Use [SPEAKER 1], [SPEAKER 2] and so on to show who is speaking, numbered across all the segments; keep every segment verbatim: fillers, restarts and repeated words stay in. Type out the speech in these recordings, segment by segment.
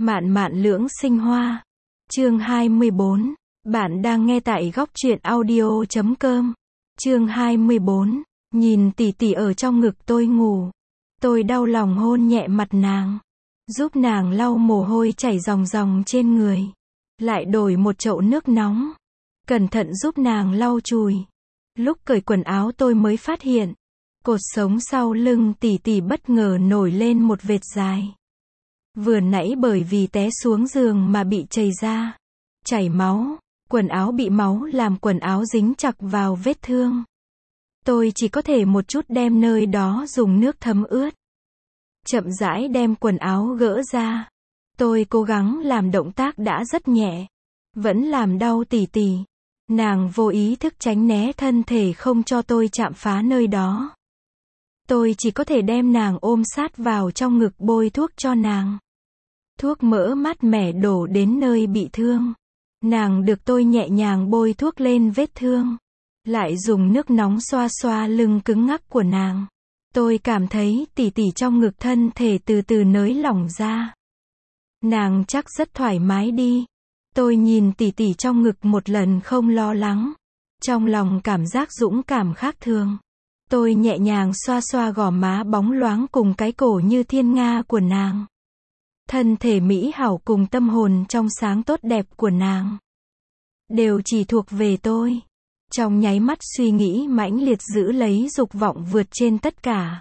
[SPEAKER 1] Mạn mạn lưỡng sinh hoa. Chương hai mươi bốn. Bạn đang nghe tại góc truyện audio chấm com. Chương hai mươi bốn. Nhìn tỷ tỷ ở trong ngực tôi ngủ. Tôi đau lòng hôn nhẹ mặt nàng. Giúp nàng lau mồ hôi chảy ròng ròng trên người. Lại đổi một chậu nước nóng. Cẩn thận giúp nàng lau chùi. Lúc cởi quần áo tôi mới phát hiện. Cột sống sau lưng tỷ tỷ bất ngờ nổi lên một vệt dài. Vừa nãy bởi vì té xuống giường mà bị chảy ra. Chảy máu. Quần áo bị máu làm quần áo dính chặt vào vết thương. Tôi chỉ có thể một chút đem nơi đó dùng nước thấm ướt. Chậm rãi đem quần áo gỡ ra. Tôi cố gắng làm động tác đã rất nhẹ. Vẫn làm đau tỷ tỷ. Nàng vô ý thức tránh né thân thể không cho tôi chạm phá nơi đó. Tôi chỉ có thể đem nàng ôm sát vào trong ngực bôi thuốc cho nàng. Thuốc mỡ mát mẻ đổ đến nơi bị thương. Nàng được tôi nhẹ nhàng bôi thuốc lên vết thương. Lại dùng nước nóng xoa xoa lưng cứng ngắc của nàng. Tôi cảm thấy tỷ tỷ trong ngực thân thể từ từ nới lỏng ra. Nàng chắc rất thoải mái đi. Tôi nhìn tỷ tỷ trong ngực một lần không lo lắng. Trong lòng cảm giác dũng cảm khác thường. Tôi nhẹ nhàng xoa xoa gò má bóng loáng cùng cái cổ như thiên nga của nàng. Thân thể mỹ hảo cùng tâm hồn trong sáng tốt đẹp của nàng. Đều chỉ thuộc về tôi. Trong nháy mắt suy nghĩ mãnh liệt giữ lấy dục vọng vượt trên tất cả.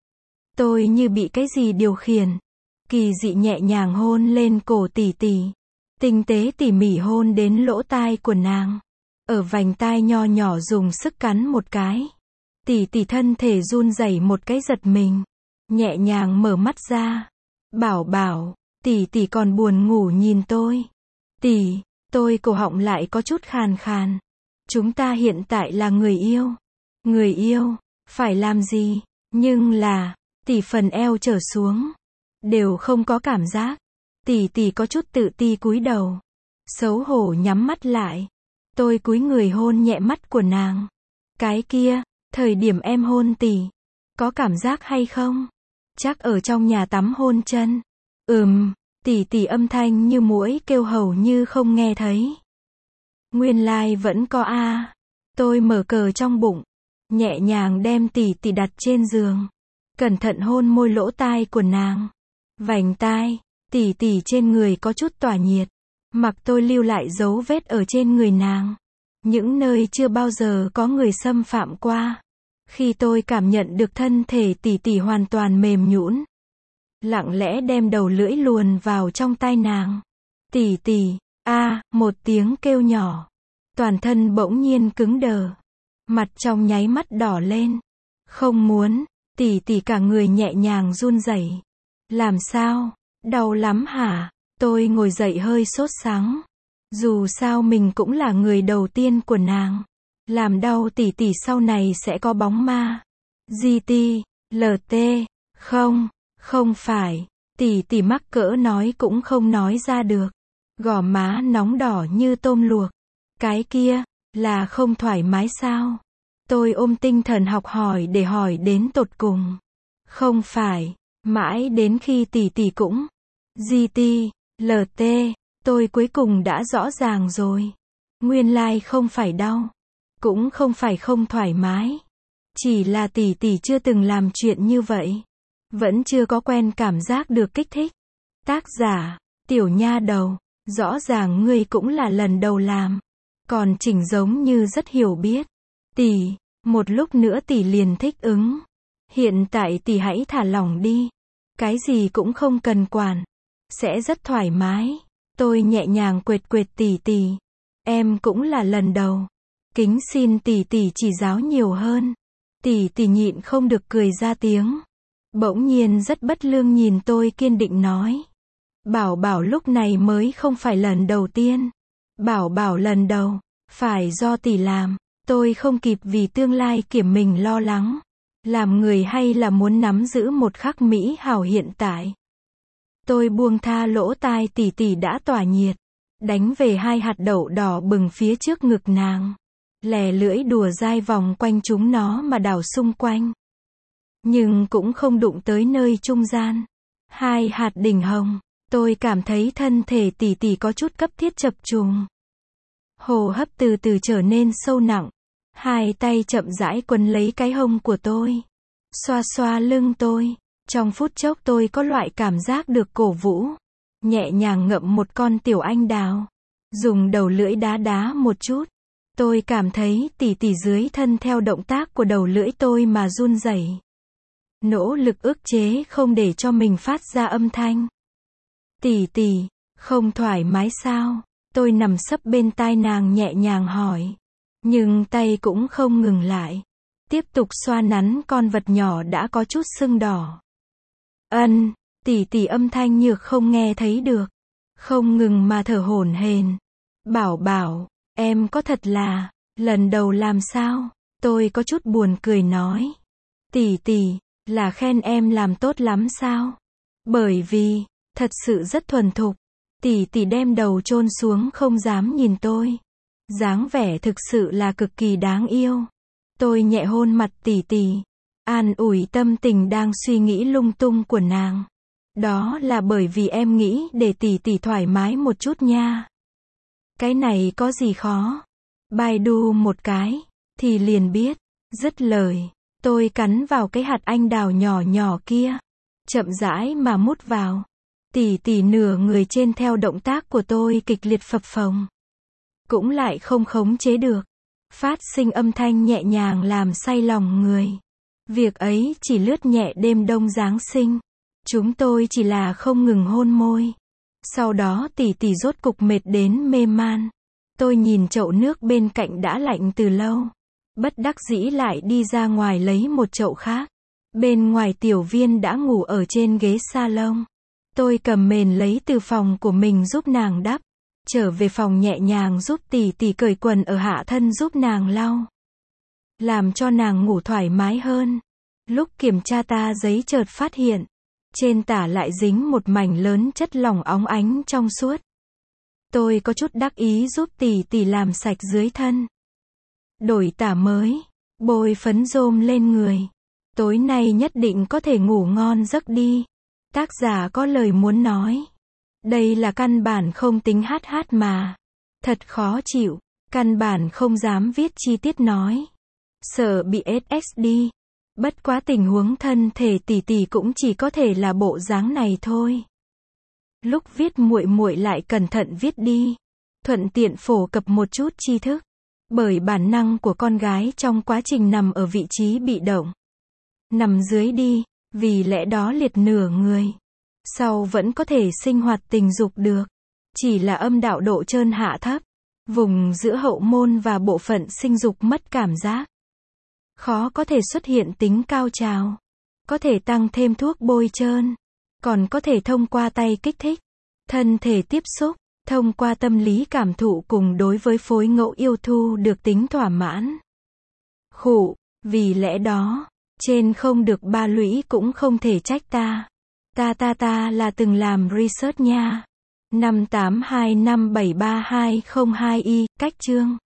[SPEAKER 1] Tôi như bị cái gì điều khiển. Kỳ dị nhẹ nhàng hôn lên cổ tỷ tỷ. Tinh tế tỉ mỉ hôn đến lỗ tai của nàng. Ở vành tai nho nhỏ dùng sức cắn một cái. Tỷ tỷ thân thể run rẩy một cái giật mình. Nhẹ nhàng mở mắt ra. Bảo bảo, tỷ tỷ còn buồn ngủ nhìn tôi. Tỷ, tôi cổ họng lại có chút khàn khàn. Chúng ta hiện tại là người yêu. Người yêu, phải làm gì? Nhưng là, tỷ phần eo trở xuống. Đều không có cảm giác. Tỷ tỷ có chút tự ti cúi đầu. Xấu hổ nhắm mắt lại. Tôi cúi người hôn nhẹ mắt của nàng. Cái kia, thời điểm em hôn tỷ. Có cảm giác hay không? Chắc ở trong nhà tắm hôn chân. Ừm, tỷ tỷ âm thanh như muỗi kêu hầu như không nghe thấy. Nguyên lai like vẫn có a. À. Tôi mở cờ trong bụng. Nhẹ nhàng đem tỷ tỷ đặt trên giường. Cẩn thận hôn môi lỗ tai của nàng. Vành tai, tỷ tỷ trên người có chút tỏa nhiệt. Mặc tôi lưu lại dấu vết ở trên người nàng. Những nơi chưa bao giờ có người xâm phạm qua. Khi tôi cảm nhận được thân thể tỷ tỷ hoàn toàn mềm nhũn. Lặng lẽ đem đầu lưỡi luồn vào trong tai nàng. Tỷ tỷ, a, à, một tiếng kêu nhỏ. Toàn thân bỗng nhiên cứng đờ. Mặt trong nháy mắt đỏ lên. Không muốn, tỷ tỷ cả người nhẹ nhàng run rẩy. Làm sao? Đau lắm hả? Tôi ngồi dậy hơi sốt sắng. Dù sao mình cũng là người đầu tiên của nàng. Làm đau tỷ tỷ sau này sẽ có bóng ma. giê tê, lờ tê, không, không phải. Tỷ tỷ mắc cỡ nói cũng không nói ra được. Gò má nóng đỏ như tôm luộc. Cái kia, là không thoải mái sao? Tôi ôm tinh thần học hỏi để hỏi đến tột cùng. Không phải, mãi đến khi tỷ tỷ cũng. giê tê, lờ tê, tôi cuối cùng đã rõ ràng rồi. Nguyên lai like không phải đau. Cũng không phải không thoải mái. Chỉ là tỷ tỷ chưa từng làm chuyện như vậy. Vẫn chưa có quen cảm giác được kích thích. Tác giả, tiểu nha đầu, rõ ràng ngươi cũng là lần đầu làm. Còn chỉnh giống như rất hiểu biết. Tỷ, một lúc nữa tỷ liền thích ứng. Hiện tại tỷ hãy thả lỏng đi. Cái gì cũng không cần quản. Sẽ rất thoải mái. Tôi nhẹ nhàng quệt quệt tỷ tỷ. Em cũng là lần đầu. Kính xin tỷ tỷ chỉ giáo nhiều hơn. Tỷ tỷ nhịn không được cười ra tiếng. Bỗng nhiên rất bất lương nhìn tôi kiên định nói. Bảo bảo lúc này mới không phải lần đầu tiên. Bảo bảo lần đầu, phải do tỷ làm. Tôi không kịp vì tương lai kiểm mình lo lắng. Làm người hay là muốn nắm giữ một khắc mỹ hảo hiện tại. Tôi buông tha lỗ tai tỷ tỷ đã tỏa nhiệt. Đánh về hai hạt đậu đỏ bừng phía trước ngực nàng. Lè lưỡi đùa dai vòng quanh chúng nó mà đảo xung quanh. Nhưng cũng không đụng tới nơi trung gian. Hai hạt đỉnh hồng. Tôi cảm thấy thân thể tỷ tỷ có chút cấp thiết chập trùng. Hô hấp từ từ trở nên sâu nặng. Hai tay chậm rãi quấn lấy cái hông của tôi. Xoa xoa lưng tôi. Trong phút chốc tôi có loại cảm giác được cổ vũ. Nhẹ nhàng ngậm một con tiểu anh đào. Dùng đầu lưỡi đá đá một chút. Tôi cảm thấy tỉ tỉ dưới thân theo động tác của đầu lưỡi tôi mà run rẩy. Nỗ lực ức chế không để cho mình phát ra âm thanh. Tỉ tỉ, không thoải mái sao? Tôi nằm sấp bên tai nàng nhẹ nhàng hỏi. Nhưng tay cũng không ngừng lại. Tiếp tục xoa nắn con vật nhỏ đã có chút sưng đỏ. Ân, tỉ tỉ âm thanh nhược không nghe thấy được. Không ngừng mà thở hổn hển. Bảo bảo, em có thật là, lần đầu làm sao? Tôi có chút buồn cười nói. Tỉ tỉ, là khen em làm tốt lắm sao? Bởi vì, thật sự rất thuần thục. Tỉ tỉ đem đầu chôn xuống không dám nhìn tôi. Dáng vẻ thực sự là cực kỳ đáng yêu. Tôi nhẹ hôn mặt tỉ tỉ. An ủi tâm tình đang suy nghĩ lung tung của nàng. Đó là bởi vì em nghĩ để tỉ tỉ thoải mái một chút nha. Cái này có gì khó? Baidu một cái, thì liền biết. Dứt lời, tôi cắn vào cái hạt anh đào nhỏ nhỏ kia. Chậm rãi mà mút vào. Tỉ tỉ nửa người trên theo động tác của tôi kịch liệt phập phồng. Cũng lại không khống chế được. Phát sinh âm thanh nhẹ nhàng làm say lòng người. Việc ấy chỉ lướt nhẹ đêm đông Giáng sinh. Chúng tôi chỉ là không ngừng hôn môi. Sau đó tỉ tỉ rốt cục mệt đến mê man. Tôi nhìn chậu nước bên cạnh đã lạnh từ lâu. Bất đắc dĩ lại đi ra ngoài lấy một chậu khác. Bên ngoài tiểu viên đã ngủ ở trên ghế salon. Tôi cầm mền lấy từ phòng của mình giúp nàng đắp. Trở về phòng nhẹ nhàng giúp tỉ tỉ cởi quần ở hạ thân giúp nàng lau. Làm cho nàng ngủ thoải mái hơn. Lúc kiểm tra ta giấy chợt phát hiện. Trên tả lại dính một mảnh lớn chất lỏng óng ánh trong suốt. Tôi có chút đắc ý giúp tỉ tỉ làm sạch dưới thân. Đổi tả mới. Bôi phấn rôm lên người. Tối nay nhất định có thể ngủ ngon giấc đi. Tác giả có lời muốn nói. Đây là căn bản không tính hát hát mà. Thật khó chịu. Căn bản không dám viết chi tiết nói. Sợ bị ét ét đê. Bất quá tình huống thân thể tỉ tỉ cũng chỉ có thể là bộ dáng này thôi. Lúc viết muội muội lại cẩn thận viết đi. Thuận tiện phổ cập một chút tri thức. Bởi bản năng của con gái trong quá trình nằm ở vị trí bị động. Nằm dưới đi, vì lẽ đó liệt nửa người. Sau vẫn có thể sinh hoạt tình dục được. Chỉ là âm đạo độ trơn hạ thấp. Vùng giữa hậu môn và bộ phận sinh dục mất cảm giác. Khó có thể xuất hiện tính cao trào. Có thể tăng thêm thuốc bôi trơn. Còn có thể thông qua tay kích thích. Thân thể tiếp xúc. Thông qua tâm lý cảm thụ cùng đối với phối ngẫu yêu thu được tính thỏa mãn. Khụ, vì lẽ đó, trên không được ba lũy cũng không thể trách ta. Ta ta ta là từng làm research nha. năm tám hai năm bảy ba hai không hai y, cách chương.